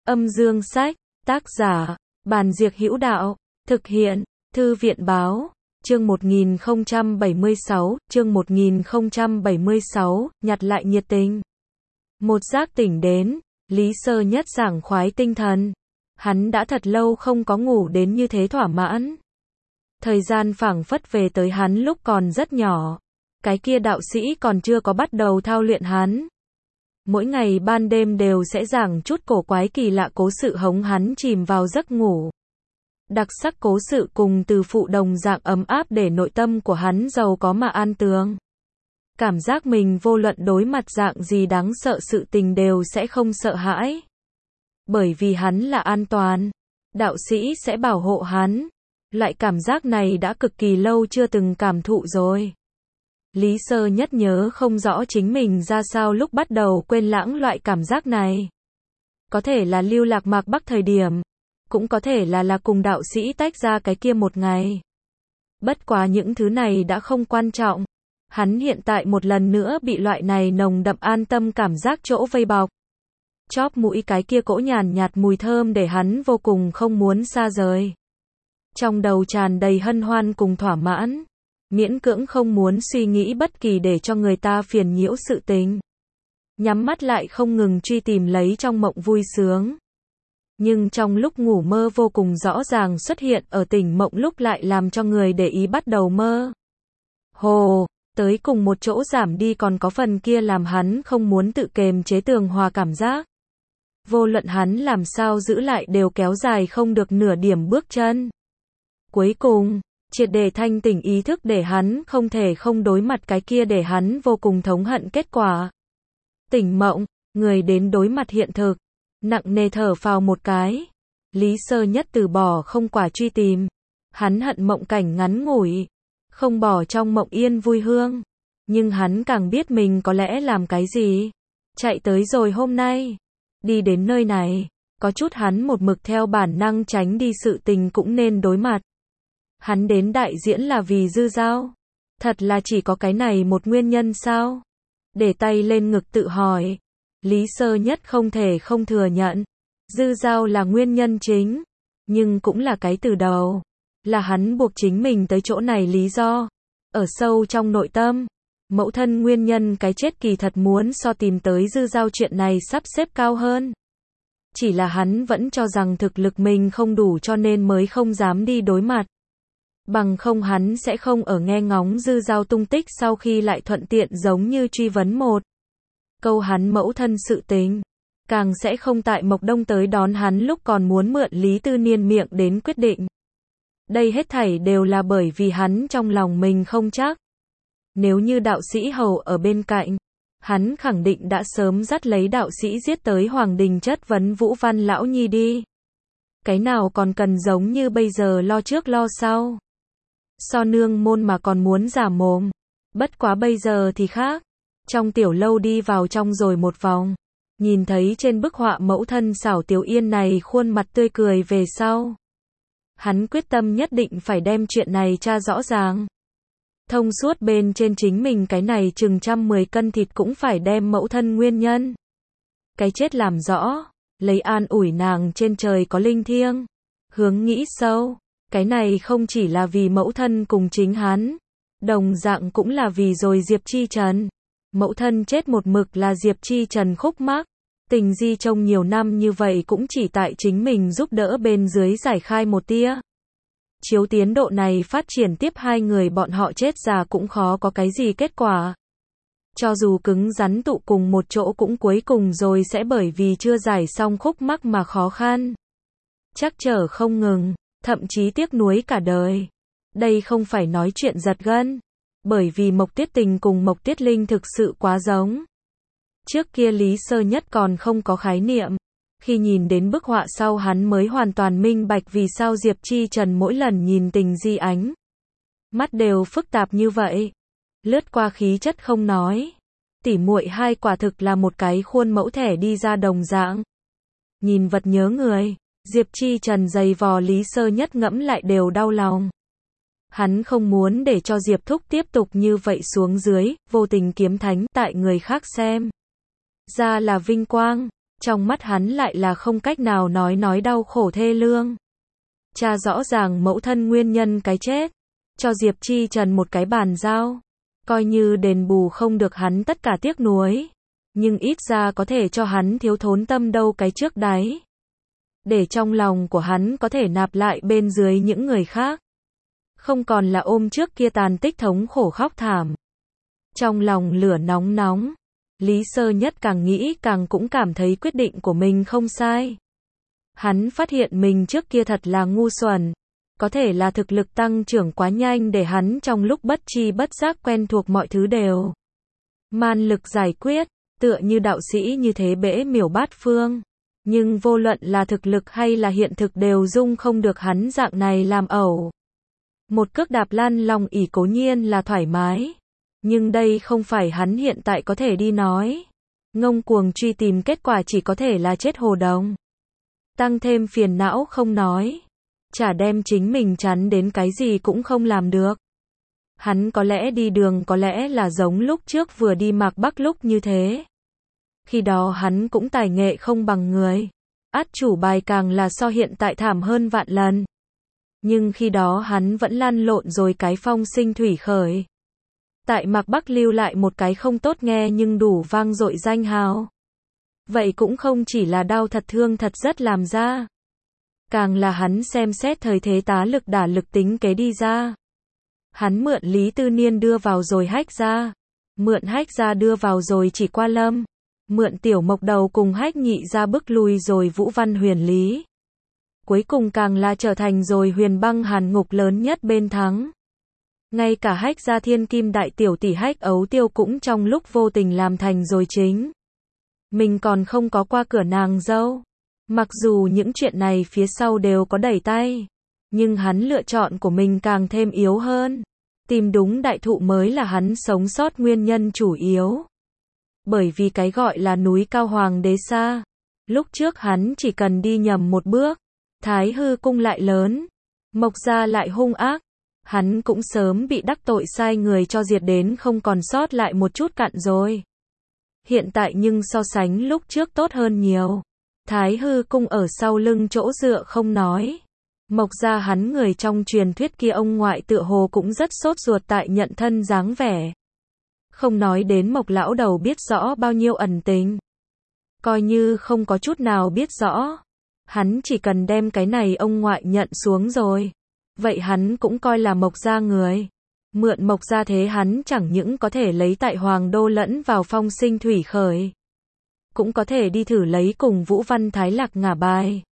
Âm dương sách, tác giả, Bàn Diệc Hữu Đạo, thực hiện, Thư viện Báo, chương 1076, nhặt lại nhiệt tình. Một giác tỉnh đến, Lý Sơ Nhất sảng khoái tinh thần. Hắn đã thật lâu không có ngủ đến như thế thỏa mãn. Thời gian phảng phất về tới hắn lúc còn rất nhỏ. Cái kia đạo sĩ còn chưa có bắt đầu thao luyện hắn. Mỗi ngày ban đêm đều sẽ giảng chút cổ quái kỳ lạ cố sự hống hắn chìm vào giấc ngủ. Đặc sắc cố sự cùng từ phụ đồng dạng ấm áp để nội tâm của hắn giàu có mà an tường. Cảm giác mình vô luận đối mặt dạng gì đáng sợ sự tình đều sẽ không sợ hãi. Bởi vì hắn là an toàn. Đạo sĩ sẽ bảo hộ hắn. Loại cảm giác này đã cực kỳ lâu chưa từng cảm thụ rồi. Lý Sơ Nhất nhớ không rõ chính mình ra sao lúc bắt đầu quên lãng loại cảm giác này. Có thể là lưu lạc mạc Bắc thời điểm. Cũng có thể là cùng đạo sĩ tách ra cái kia một ngày. Bất quá những thứ này đã không quan trọng. Hắn hiện tại một lần nữa bị loại này nồng đậm an tâm cảm giác chỗ vây bọc. Chóp mũi cái kia cỗ nhàn nhạt mùi thơm để hắn vô cùng không muốn xa rời. Trong đầu tràn đầy hân hoan cùng thỏa mãn. Miễn cưỡng không muốn suy nghĩ bất kỳ để cho người ta phiền nhiễu sự tình. Nhắm mắt lại không ngừng truy tìm lấy trong mộng vui sướng. Nhưng trong lúc ngủ mơ vô cùng rõ ràng xuất hiện ở tỉnh mộng lúc lại làm cho người để ý bắt đầu mơ. Hồ, tới cùng một chỗ giảm đi còn có phần kia làm hắn không muốn tự kềm chế tường hòa cảm giác. Vô luận hắn làm sao giữ lại đều kéo dài không được nửa điểm bước chân. Cuối cùng, triệt để thanh tỉnh ý thức để hắn không thể không đối mặt cái kia để hắn vô cùng thống hận kết quả. Tỉnh mộng, người đến đối mặt hiện thực. Nặng nề thở phào một cái. Lý Sơ Nhất từ bỏ không quả truy tìm. Hắn hận mộng cảnh ngắn ngủi. Không bỏ trong mộng yên vui hương. Nhưng hắn càng biết mình có lẽ làm cái gì. Chạy tới rồi hôm nay. Đi đến nơi này. Có chút hắn một mực theo bản năng tránh đi sự tình cũng nên đối mặt. Hắn đến đại diễn là vì Dư Giao. Thật là chỉ có cái này một nguyên nhân sao? Để tay lên ngực tự hỏi. Lý Sơ Nhất không thể không thừa nhận. Dư Giao là nguyên nhân chính. Nhưng cũng là cái từ đầu. Là hắn buộc chính mình tới chỗ này lý do. Ở sâu trong nội tâm. Mẫu thân nguyên nhân cái chết kỳ thật muốn so tìm tới Dư Giao chuyện này sắp xếp cao hơn. Chỉ là hắn vẫn cho rằng thực lực mình không đủ cho nên mới không dám đi đối mặt. Bằng không hắn sẽ không ở nghe ngóng Dư Giao tung tích sau khi lại thuận tiện giống như truy vấn một câu hắn mẫu thân sự tình. Càng sẽ không tại Mộc Đông tới đón hắn lúc còn muốn mượn Lý Tư Niên miệng đến quyết định. Đây hết thảy đều là bởi vì hắn trong lòng mình không chắc. Nếu như đạo sĩ Hầu ở bên cạnh, hắn khẳng định đã sớm dắt lấy đạo sĩ giết tới Hoàng Đình chất vấn Vũ Văn Lão Nhi đi. Cái nào còn cần giống như bây giờ lo trước lo sau. So nương môn mà còn muốn giả mồm. Bất quá bây giờ thì khác. Trong tiểu lâu đi vào trong rồi một vòng. Nhìn thấy trên bức họa mẫu thân xảo Tiểu Yên này khuôn mặt tươi cười về sau. Hắn quyết tâm nhất định phải đem chuyện này tra rõ ràng. Thông suốt bên trên chính mình cái này chừng 110 cân thịt cũng phải đem mẫu thân nguyên nhân. Cái chết làm rõ. Lấy an ủi nàng trên trời có linh thiêng. Hướng nghĩ sâu. Cái này không chỉ là vì mẫu thân cùng chính hắn. Đồng dạng cũng là vì rồi Diệp Chi Trần. Mẫu thân chết một mực là Diệp Chi Trần khúc mắc. Tình di trong nhiều năm như vậy cũng chỉ tại chính mình giúp đỡ bên dưới giải khai một tia. Chiếu tiến độ này phát triển tiếp hai người bọn họ chết già cũng khó có cái gì kết quả. Cho dù cứng rắn tụ cùng một chỗ cũng cuối cùng rồi sẽ bởi vì chưa giải xong khúc mắc mà khó khăn. Trắc trở không ngừng, thậm chí tiếc nuối cả đời. Đây không phải nói chuyện giật gân. Bởi vì Mộc Tiết Tình cùng Mộc Tiết Linh thực sự quá giống. Trước kia Lý Sơ Nhất còn không có khái niệm. Khi nhìn đến bức họa sau hắn mới hoàn toàn minh bạch vì sao Diệp Chi Trần mỗi lần nhìn Tình Di ánh. Mắt đều phức tạp như vậy. Lướt qua khí chất không nói. Tỉ muội hai quả thực là một cái khuôn mẫu thẻ đi ra đồng dạng. Nhìn vật nhớ người. Diệp Chi Trần giày vò Lý Sơ Nhất ngẫm lại đều đau lòng. Hắn không muốn để cho Diệp Thúc tiếp tục như vậy xuống dưới, vô tình kiếm thánh tại người khác xem. Ra là vinh quang, Trong mắt hắn lại là không cách nào nói đau khổ thê lương. Cha rõ ràng mẫu thân nguyên nhân cái chết, cho Diệp Chi Trần một cái bàn giao, coi như đền bù không được hắn tất cả tiếc nuối, nhưng ít ra có thể cho hắn thiếu thốn tâm đâu cái trước đáy, để trong lòng của hắn có thể nạp lại bên dưới những người khác, không còn là ôm trước kia tàn tích thống khổ khóc thảm. Trong lòng lửa nóng nóng, Lý Sơ Nhất càng nghĩ càng cũng cảm thấy quyết định của mình không sai. Hắn phát hiện mình trước kia thật là ngu xuẩn, có thể là thực lực tăng trưởng quá nhanh để hắn trong lúc bất tri bất giác quen thuộc mọi thứ đều man lực giải quyết, tựa như đạo sĩ như thế bẽ miểu bát phương. Nhưng vô luận là thực lực hay là hiện thực đều dung không được hắn dạng này làm ẩu. Một cước đạp Lan Long ỷ cố nhiên là thoải mái, nhưng đây không phải hắn hiện tại có thể đi nói. Ngông cuồng truy tìm kết quả chỉ có thể là chết hồ đồng. Tăng thêm phiền não không nói, chả đem chính mình chắn đến cái gì cũng không làm được. Hắn có lẽ đi đường có lẽ là giống lúc trước vừa đi Mạc Bắc lúc như thế. Khi đó hắn cũng tài nghệ không bằng người. Át chủ bài càng là so hiện tại thảm hơn vạn lần. Nhưng khi đó hắn vẫn lăn lộn rồi cái phong sinh thủy khởi. Tại Mạc Bắc lưu lại một cái không tốt nghe nhưng đủ vang dội danh hào. Vậy cũng không chỉ là đau thật thương thật rất làm ra. Càng là hắn xem xét thời thế tá lực đả lực tính kế đi ra. Hắn mượn Lý Tư Niên đưa vào rồi Hách Gia. Mượn Hách Gia đưa vào rồi Chỉ Qua Lâm. Mượn Tiểu Mộc Đầu cùng Hách Nhị Gia bức lui rồi Vũ Văn Huyền Lý. Cuối cùng càng là trở thành rồi Huyền Băng Hàn Ngục lớn nhất bên thắng. Ngay cả Hách Gia thiên kim đại tiểu tỷ Hách Ấu Tiêu cũng trong lúc vô tình làm thành rồi chính. Mình còn không có qua cửa nàng dâu. Mặc dù những chuyện này phía sau đều có đẩy tay, nhưng hắn lựa chọn của mình càng thêm yếu hơn. Tìm đúng đại thụ mới là hắn sống sót nguyên nhân chủ yếu. Bởi vì cái gọi là núi cao hoàng đế xa. Lúc trước hắn chỉ cần đi nhầm một bước, Thái Hư cung lại lớn, Mộc Gia lại hung ác, hắn cũng sớm bị đắc tội sai người cho diệt đến không còn sót lại một chút cặn rồi. Hiện tại nhưng so sánh lúc trước tốt hơn nhiều. Thái Hư cung ở sau lưng chỗ dựa không nói. Mộc Gia hắn người trong truyền thuyết kia ông ngoại tựa hồ cũng rất sốt ruột tại nhận thân dáng vẻ. Không nói đến Mộc lão đầu biết rõ bao nhiêu ẩn tình. Coi như không có chút nào biết rõ. Hắn chỉ cần đem cái này ông ngoại nhận xuống rồi. Vậy hắn cũng coi là Mộc Gia người. Mượn Mộc Gia thế hắn chẳng những có thể lấy tại Hoàng Đô lẫn vào phong sinh thủy khởi. Cũng có thể đi thử lấy cùng Vũ Văn Thái Lạc ngả bài.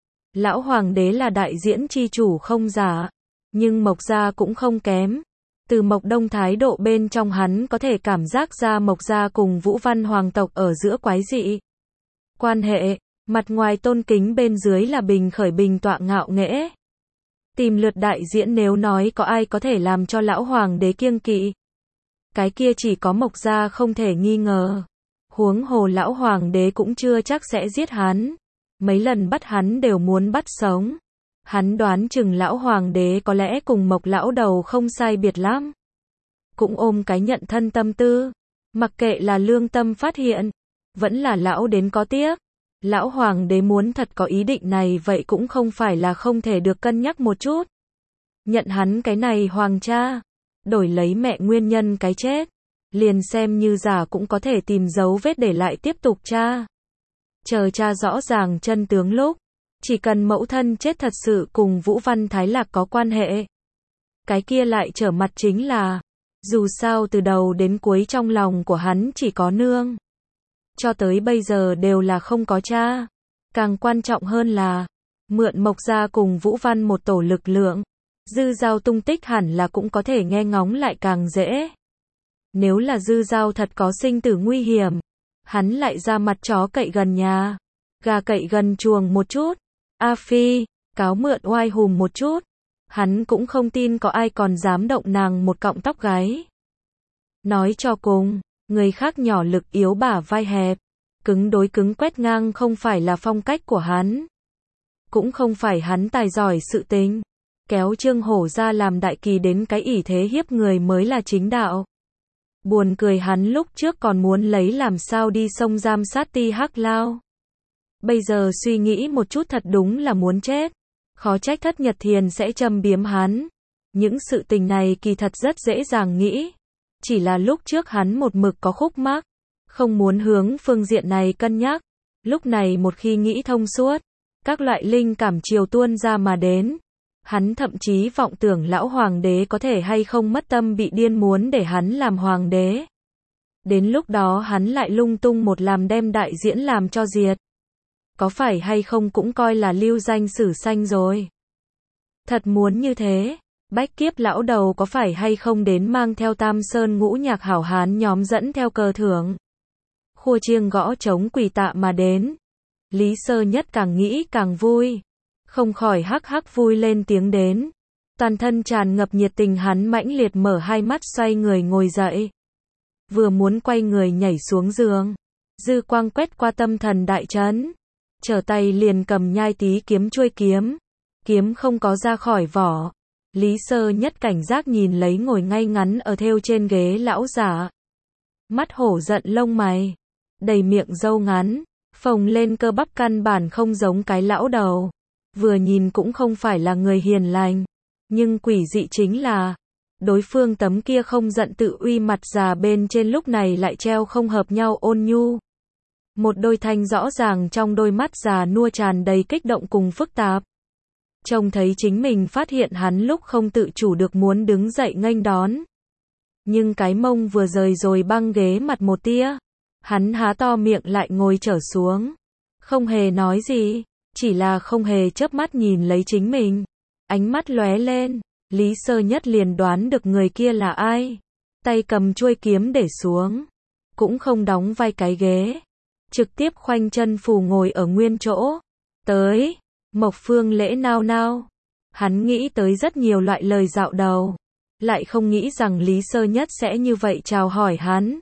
Lão Hoàng đế là đại diễn chi chủ không giả. Nhưng Mộc Gia cũng không kém. Từ Mộc Đông thái độ bên trong hắn có thể cảm giác ra Mộc Gia cùng Vũ Văn Hoàng tộc ở giữa quái dị. Quan hệ, mặt ngoài tôn kính bên dưới là bình khởi bình tọa ngạo nghễ. Tìm lượt đại diễn nếu nói có ai có thể làm cho lão Hoàng đế kiêng kỵ. Cái kia chỉ có Mộc Gia không thể nghi ngờ. Huống hồ lão Hoàng đế cũng chưa chắc sẽ giết hắn. Mấy lần bắt hắn đều muốn bắt sống. Hắn đoán chừng lão Hoàng đế có lẽ cùng Mộc lão đầu không sai biệt lắm. Cũng ôm cái nhận thân tâm tư. Mặc kệ là lương tâm phát hiện, vẫn là lão đến có tiếc. Lão Hoàng đế muốn thật có ý định này vậy cũng không phải là không thể được cân nhắc một chút. Nhận hắn cái này hoàng cha, đổi lấy mẹ nguyên nhân cái chết. Liền xem như giả cũng có thể tìm dấu vết để lại tiếp tục tra. Chờ tra rõ ràng chân tướng lúc. Chỉ cần mẫu thân chết thật sự cùng Vũ Văn Thái Lạc có quan hệ. Cái kia lại trở mặt chính là, dù sao từ đầu đến cuối trong lòng của hắn chỉ có nương. Cho tới bây giờ đều là không có cha. Càng quan trọng hơn là, mượn Mộc Gia cùng Vũ Văn một tổ lực lượng. Dư Giao tung tích hẳn là cũng có thể nghe ngóng lại càng dễ. Nếu là Dư Giao thật có sinh tử nguy hiểm, hắn lại ra mặt chó cậy gần nhà, gà cậy gần chuồng một chút. A Phi, cáo mượn oai hùm một chút. Hắn cũng không tin có ai còn dám động nàng một cọng tóc gáy. Nói cho cùng, người khác nhỏ lực yếu bả vai hẹp, cứng đối cứng quét ngang không phải là phong cách của hắn. Cũng không phải hắn tài giỏi sự tình. Kéo Trương Hổ ra làm đại kỳ đến cái ỷ thế hiếp người mới là chính đạo. Buồn cười hắn lúc trước còn muốn lấy làm sao đi sông giam sát Ti Hắc Lao. Bây giờ suy nghĩ một chút thật đúng là muốn chết. Khó trách Thất Nhật Thiền sẽ châm biếm hắn. Những sự tình này kỳ thật rất dễ dàng nghĩ. Chỉ là lúc trước hắn một mực có khúc mắc, không muốn hướng phương diện này cân nhắc. Lúc này một khi nghĩ thông suốt, các loại linh cảm chiều tuôn ra mà đến. Hắn thậm chí vọng tưởng lão hoàng đế có thể hay không mất tâm bị điên muốn để hắn làm hoàng đế. Đến lúc đó hắn lại lung tung một làm đem đại diễn làm cho diệt. Có phải hay không cũng coi là lưu danh sử xanh rồi. Thật muốn như thế, Bách Kiếp lão đầu có phải hay không đến mang theo Tam Sơn ngũ nhạc hảo hán nhóm dẫn theo cờ thưởng. Khua chiêng gõ trống quỳ tạ mà đến. Lý Sơ Nhất càng nghĩ càng vui. Không khỏi hắc hắc vui lên tiếng đến. Toàn thân tràn ngập nhiệt tình hắn mãnh liệt mở hai mắt xoay người ngồi dậy. Vừa muốn quay người nhảy xuống giường. Dư quang quét qua tâm thần đại trấn. Trở tay liền cầm nhai tí kiếm chuôi kiếm. Kiếm không có ra khỏi vỏ. Lý Sơ Nhất cảnh giác nhìn lấy ngồi ngay ngắn ở thêu trên ghế lão giả. Mắt hổ giận lông mày. Đầy miệng râu ngắn. Phồng lên cơ bắp căn bản không giống cái lão đầu. Vừa nhìn cũng không phải là người hiền lành. Nhưng quỷ dị chính là đối phương tấm kia không giận tự uy mặt già bên trên lúc này lại treo không hợp nhau ôn nhu. Một đôi thanh rõ ràng trong đôi mắt già nua tràn đầy kích động cùng phức tạp. Trông thấy chính mình phát hiện hắn lúc không tự chủ được muốn đứng dậy nghênh đón. Nhưng cái mông vừa rời rồi băng ghế mặt một tia. Hắn há to miệng lại ngồi trở xuống. Không hề nói gì, chỉ là không hề chớp mắt nhìn lấy chính mình. Ánh mắt lóe lên, Lý Sơ Nhất liền đoán được người kia là ai. Tay cầm chuôi kiếm để xuống. Cũng không đóng vai cái ghế. Trực tiếp khoanh chân phù ngồi ở nguyên chỗ. Tới, Mộc Phương Lễ nao nao. Hắn nghĩ tới rất nhiều loại lời dạo đầu. Lại không nghĩ rằng Lý Sơ Nhất sẽ như vậy chào hỏi hắn.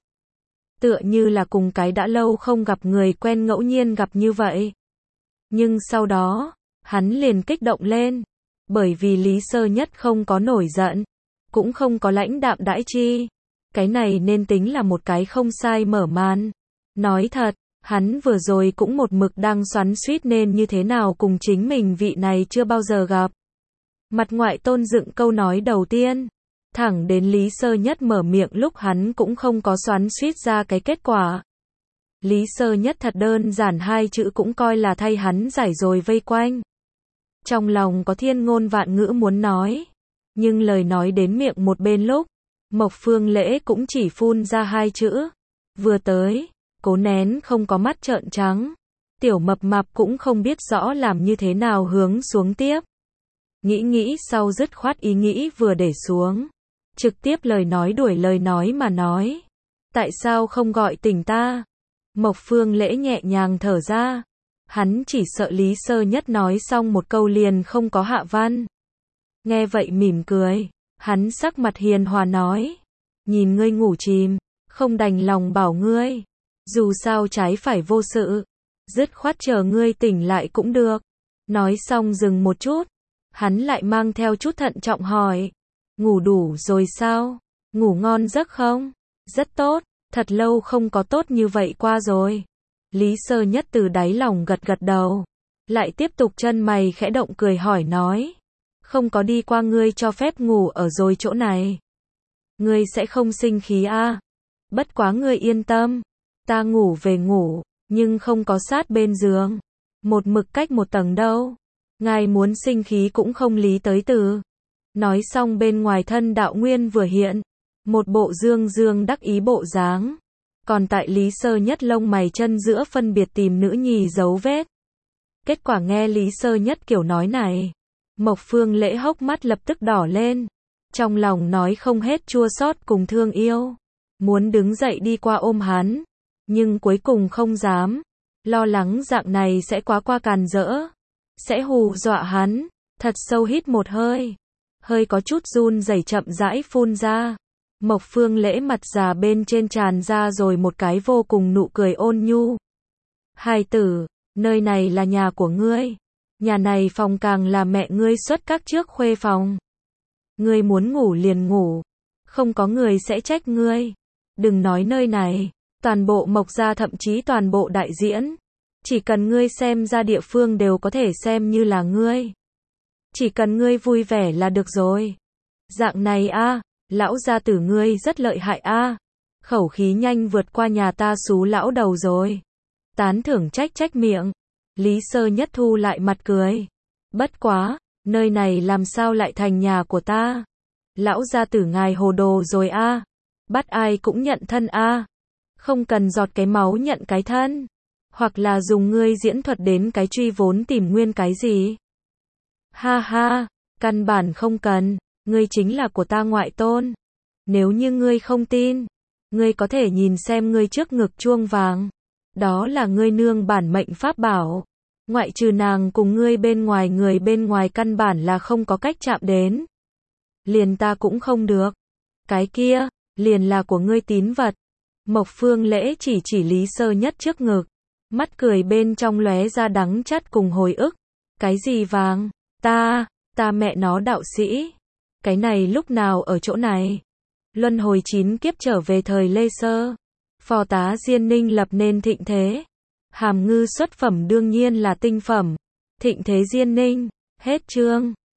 Tựa như là cùng cái đã lâu không gặp người quen ngẫu nhiên gặp như vậy. Nhưng sau đó, hắn liền kích động lên. Bởi vì Lý Sơ Nhất không có nổi giận. Cũng không có lãnh đạm đãi chi. Cái này nên tính là một cái không sai mở màn. Nói thật, hắn vừa rồi cũng một mực đang xoắn xuýt nên như thế nào cùng chính mình vị này chưa bao giờ gặp. Mặt ngoại tôn dựng câu nói đầu tiên. Thẳng đến Lý Sơ Nhất mở miệng lúc hắn cũng không có xoắn xuýt ra cái kết quả. Lý Sơ Nhất thật đơn giản hai chữ cũng coi là thay hắn giải rồi vây quanh. Trong lòng có thiên ngôn vạn ngữ muốn nói. Nhưng lời nói đến miệng một bên lúc. Mộc Phương Lễ cũng chỉ phun ra hai chữ. Vừa tới, cố nén không có mắt trợn trắng. Tiểu mập mạp cũng không biết rõ làm như thế nào hướng xuống tiếp. Nghĩ sau dứt khoát ý nghĩ vừa để xuống. Trực tiếp lời nói đuổi lời nói mà nói. Tại sao không gọi tỉnh ta? Mộc Phương Lễ nhẹ nhàng thở ra. Hắn chỉ sợ Lý Sơ Nhất nói xong một câu liền không có hạ văn. Nghe vậy mỉm cười. Hắn sắc mặt hiền hòa nói. Nhìn ngươi ngủ chìm. Không đành lòng bảo ngươi. Dù sao trái phải vô sự. Dứt khoát chờ ngươi tỉnh lại cũng được. Nói xong dừng một chút. Hắn lại mang theo chút thận trọng hỏi. Ngủ đủ rồi sao? Ngủ ngon giấc không? Rất tốt, thật lâu không có tốt như vậy qua rồi. Lý Sơ Nhất từ đáy lòng gật gật đầu. Lại tiếp tục chân mày khẽ động cười hỏi nói. Không có đi qua ngươi cho phép ngủ ở rồi chỗ này. Ngươi sẽ không sinh khí à? Bất quá ngươi yên tâm. Ta ngủ về ngủ, nhưng không có sát bên giường. Một mực cách một tầng đâu. Ngài muốn sinh khí cũng không lý tới từ. Nói xong bên ngoài thân đạo nguyên vừa hiện. Một bộ dương đắc ý bộ dáng. Còn tại Lý Sơ Nhất lông mày chân giữa phân biệt tìm nữ nhì dấu vết. Kết quả nghe Lý Sơ Nhất kiểu nói này. Mộc Phương Lễ hốc mắt lập tức đỏ lên. Trong lòng nói không hết chua xót cùng thương yêu. Muốn đứng dậy đi qua ôm hắn. Nhưng cuối cùng không dám. Lo lắng dạng này sẽ quá qua càn rỡ. Sẽ hù dọa hắn. Thật sâu hít một hơi. Hơi có chút run rẩy chậm rãi phun ra. Mộc Phương Lễ mặt già bên trên tràn ra rồi một cái vô cùng nụ cười ôn nhu. Hài tử, nơi này là nhà của ngươi. Nhà này phòng càng là mẹ ngươi xuất các trước khuê phòng. Ngươi muốn ngủ liền ngủ. Không có người sẽ trách ngươi. Đừng nói nơi này. Toàn bộ Mộc gia thậm chí toàn bộ đại diễn. Chỉ cần ngươi xem ra địa phương đều có thể xem như là ngươi. Chỉ cần ngươi vui vẻ là được rồi. Dạng này a, lão gia tử ngươi rất lợi hại a. Khẩu khí nhanh vượt qua nhà ta xú lão đầu rồi. Tán thưởng trách trách miệng. Lý Sơ Nhất thu lại mặt cười. Bất quá, nơi này làm sao lại thành nhà của ta? Lão gia tử ngài hồ đồ rồi a. Bắt ai cũng nhận thân a. Không cần giọt cái máu nhận cái thân. Hoặc là dùng ngươi diễn thuật đến cái truy vốn tìm nguyên cái gì? Ha ha, căn bản không cần, ngươi chính là của ta ngoại tôn. Nếu như ngươi không tin, ngươi có thể nhìn xem ngươi trước ngực chuông vàng. Đó là ngươi nương bản mệnh pháp bảo. Ngoại trừ nàng cùng ngươi bên ngoài, người bên ngoài căn bản là không có cách chạm đến. Liền ta cũng không được. Cái kia, liền là của ngươi tín vật. Mộc Phương Lễ chỉ Lý Sơ Nhất trước ngực. Mắt cười bên trong lóe ra đắng chát cùng hồi ức. Cái gì vàng? Ta mẹ nó đạo sĩ. Cái này lúc nào ở chỗ này? Luân hồi 9 kiếp trở về thời Lê Sơ. Phò tá Diên Ninh lập nên thịnh thế. Hàm ngư xuất phẩm đương nhiên là tinh phẩm. Thịnh thế Diên Ninh. Hết chương.